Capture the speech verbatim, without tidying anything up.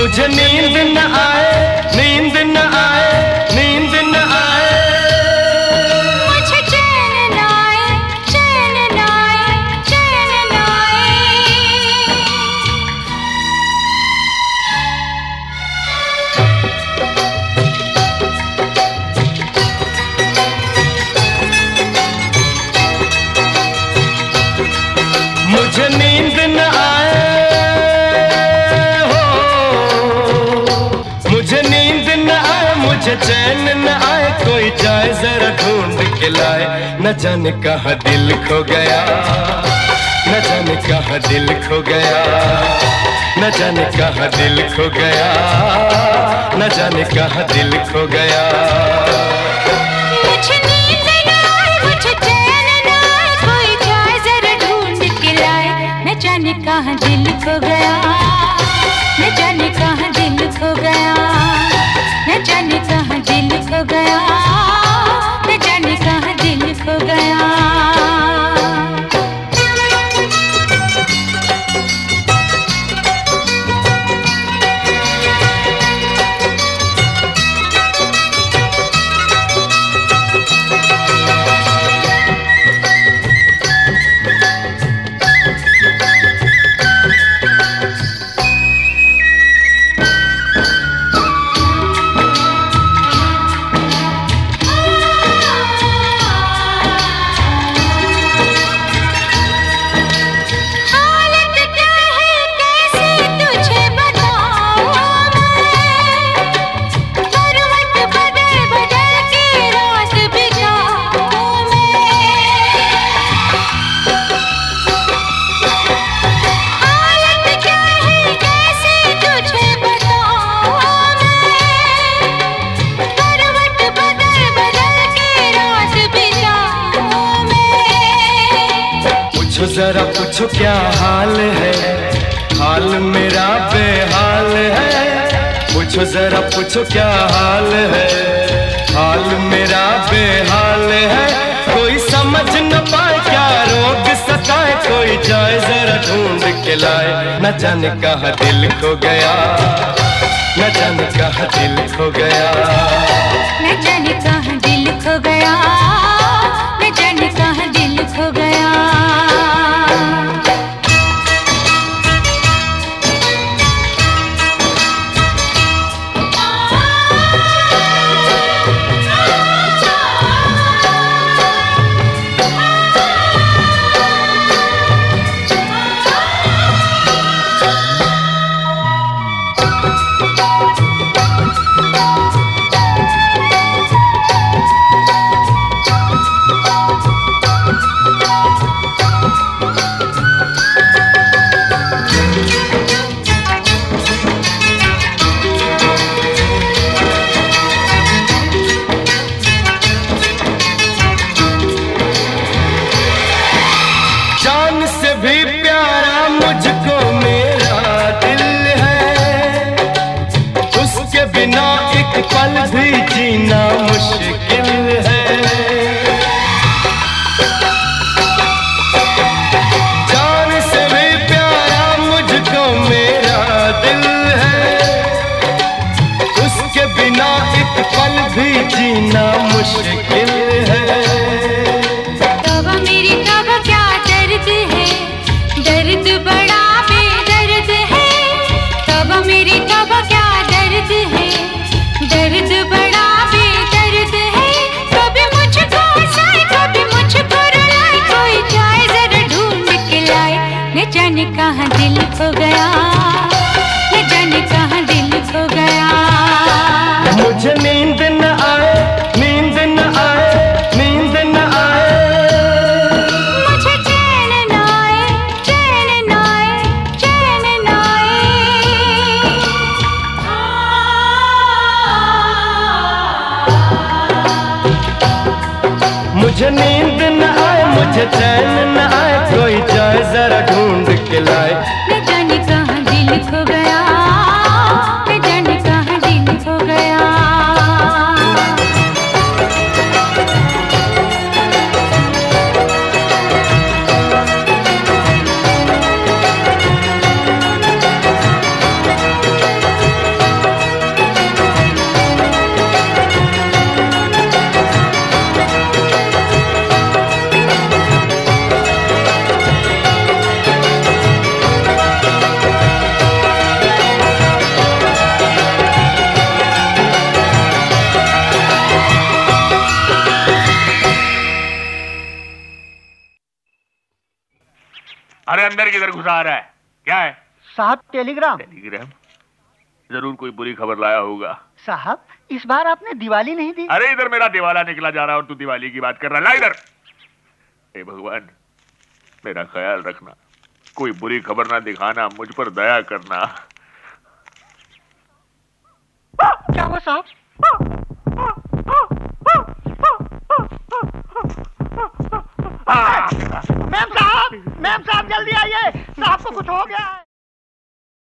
मुझे नींद न आए, नींद न आए, नींद न आए, मुझे चैन न आए, चैन न आए, चैन न आए। मुझे नींद न आए हो, मुझे नींद न आए, मुझे चैन न आए, कोई जाए जरा ढूंढ के लाए। न जाने कहाँ दिल खो गया, न जाने कहाँ दिल खो गया, न जाने कहाँ दिल खो गया, न जाने कहाँ दिल खो गया। मुझे नींद न आए, मुझे चैन न आए, कोई जाए जरा ढूंढ के लाए। न जाने कहाँ दिल खो गया, न जाने कहाँ दिल खो गया, न जाने कहाँ दिल खो गया, न जाने कहाँ दिल खो गया। जरा पूछो क्या हाल है, हाल मेरा बेहाल है। पूछो जरा पूछो क्या हाल है, हाल मेरा बेहाल है। कोई समझ न पाए क्या रोग सताए, कोई जाए जरा ढूंढ के लाए। न जाने कहाँ दिल खो गया, न जाने कहाँ दिल खो गया, न जाने कहाँ दिल खो गया, न जाने कहाँ दिल खो गया। पल भी जीना मुश्किल है, जान से भी प्यारा मुझको मेरा दिल है। उसके बिना एक पल भी जीना मुश्किल है। तौबा मेरी तौबा क्या दर्द है, दर्द बड़ा बेदर्द है। तौबा मेरी तौबा क्या दर्द है, दर्द बड़ा बेदर्द है। कभी मुझको हंसाए, कभी मुझको रुलाए, कोई जाए जरा ढूंढ के लाए। न जाने कहाँ दिल खो गया, न जाने कहाँ दिल खो गया। मुझे नींद न आए, नींद न आए, नींद न आए, मुझे चैन न आए, चैन न आए, चैन न आए। मुझे नींद न आए, मुझे चैन न आए, कोई जाए जरा ढूंढ के लाए। न जाने कहाँ दिल खो गया, न जाने कहाँ दिल खो गया। किधर घुसा रहा है? क्या है साहब? टेलीग्राम। टेलीग्राम? जरूर कोई बुरी खबर लाया होगा। साहब इस बार आपने दिवाली नहीं दी। अरे इधर मेरा दिवाला निकला जा रहा और तू दिवाली की बात कर रहा है। ला इधर। हे भगवान, मेरा ख्याल रखना, कोई बुरी खबर ना दिखाना, मुझ पर दया करना। क्या हुआ साहब? मैम साहब, मैम साहब जल्दी आइए, साहब को कुछ हो गया है।